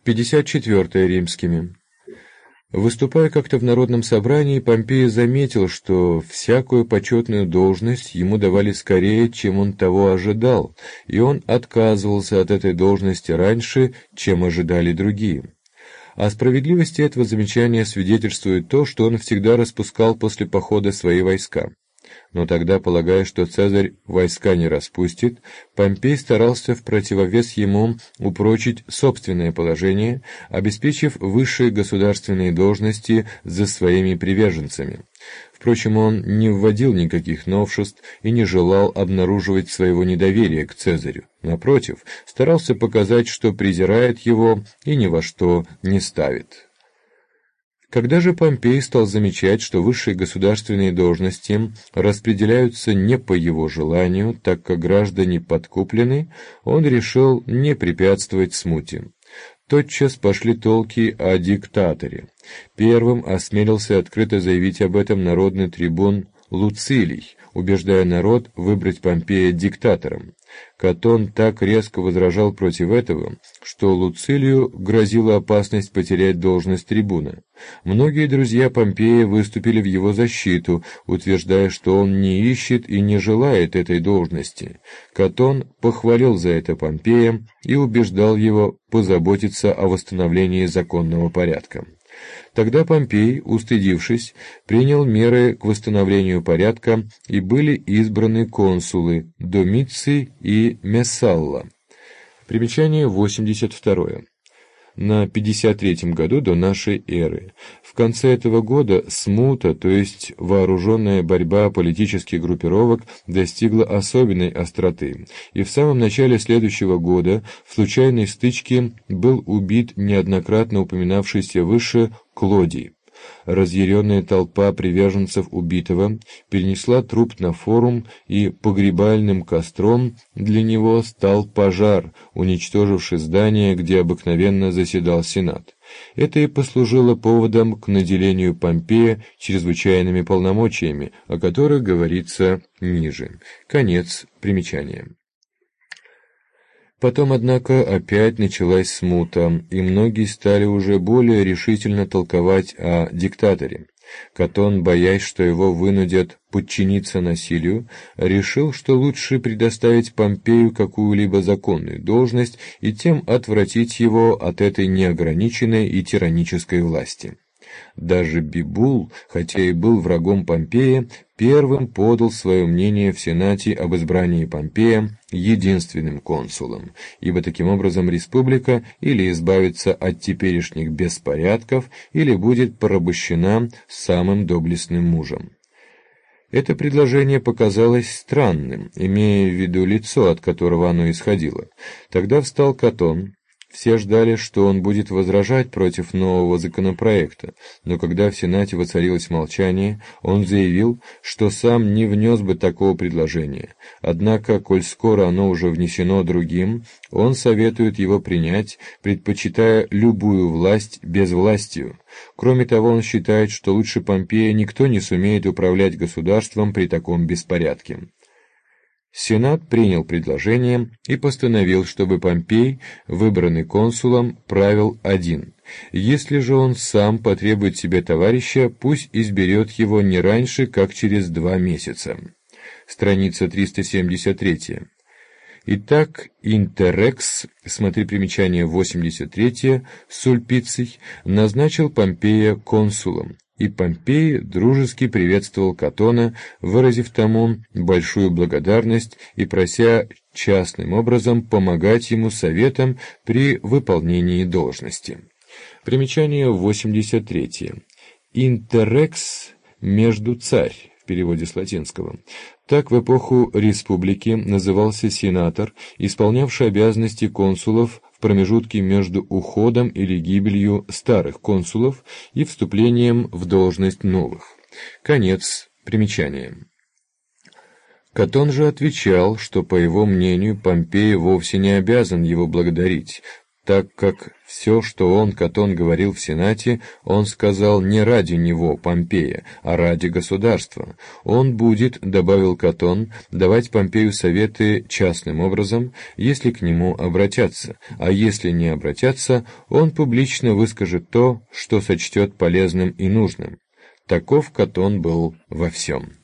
54 римскими. Выступая как-то в народном собрании, Помпей заметил, что всякую почетную должность ему давали скорее, чем он того ожидал, и он отказывался от этой должности раньше, чем ожидали другие. О справедливости этого замечания свидетельствует то, что он всегда распускал после похода свои войска. Но тогда, полагая, что Цезарь войска не распустит, Помпей старался в противовес ему упрочить собственное положение, обеспечив высшие государственные должности за своими приверженцами. Впрочем, он не вводил никаких новшеств и не желал обнаруживать своего недоверия к Цезарю. Напротив, старался показать, что презирает его и ни во что не ставит. Когда же Помпей стал замечать, что высшие государственные должности распределяются не по его желанию, так как граждане подкуплены, он решил не препятствовать смуте. Тотчас пошли толки о диктаторе. Первым осмелился открыто заявить об этом народный трибун Луцилий, убеждая народ выбрать Помпея диктатором. Катон так резко возражал против этого, что Луцилию грозила опасность потерять должность трибуна. Многие друзья Помпея выступили в его защиту, утверждая, что он не ищет и не желает этой должности. Катон похвалил за это Помпея и убеждал его позаботиться о восстановлении законного порядка. Тогда Помпей, устыдившись, принял меры к восстановлению порядка, и были избраны консулы Домиций и Мессалла. Примечание 82. На 53 году до нашей эры. В конце этого года смута, то есть вооруженная борьба политических группировок, достигла особенной остроты, и в самом начале следующего года в случайной стычке был убит неоднократно упоминавшийся выше Клодий. Разъяренная толпа приверженцев убитого перенесла труп на форум, и погребальным костром для него стал пожар, уничтоживший здание, где обыкновенно заседал Сенат. Это и послужило поводом к наделению Помпея чрезвычайными полномочиями, о которых говорится ниже. Конец примечания. Потом, однако, опять началась смута, и многие стали уже более решительно толковать о диктаторе. Катон, боясь, что его вынудят подчиниться насилию, решил, что лучше предоставить Помпею какую-либо законную должность и тем отвратить его от этой неограниченной и тиранической власти. Даже Бибул, хотя и был врагом Помпея, первым подал свое мнение в Сенате об избрании Помпея единственным консулом, ибо таким образом республика или избавится от теперешних беспорядков, или будет порабощена самым доблестным мужем. Это предложение показалось странным, имея в виду лицо, от которого оно исходило. Тогда встал Катон. Все ждали, что он будет возражать против нового законопроекта, но когда в Сенате воцарилось молчание, он заявил, что сам не внес бы такого предложения. Однако, коль скоро оно уже внесено другим, он советует его принять, предпочитая любую власть безвластию. Кроме того, он считает, что лучше Помпея никто не сумеет управлять государством при таком беспорядке. Сенат принял предложение и постановил, чтобы Помпей, выбранный консулом, правил один. Если же он сам потребует себе товарища, пусть изберет его не раньше, как через 2 месяца. Страница 373. Итак, Интерекс, смотри примечание 83, Сульпиций, назначил Помпея консулом. И Помпей дружески приветствовал Катона, выразив тому большую благодарность и прося частным образом помогать ему советом при выполнении должности. Примечание 83. Интерекс между царь, в переводе с латинского. Так в эпоху республики назывался сенатор, исполнявший обязанности консулов в промежутке между уходом или гибелью старых консулов и вступлением в должность новых. Конец примечания. Катон же отвечал, что, по его мнению, Помпей вовсе не обязан его благодарить, так как все, что он, Катон, говорил в Сенате, он сказал не ради него, Помпея, а ради государства. Он будет, добавил Катон, давать Помпею советы частным образом, если к нему обратятся, а если не обратятся, он публично выскажет то, что сочтет полезным и нужным. Таков Катон был во всем.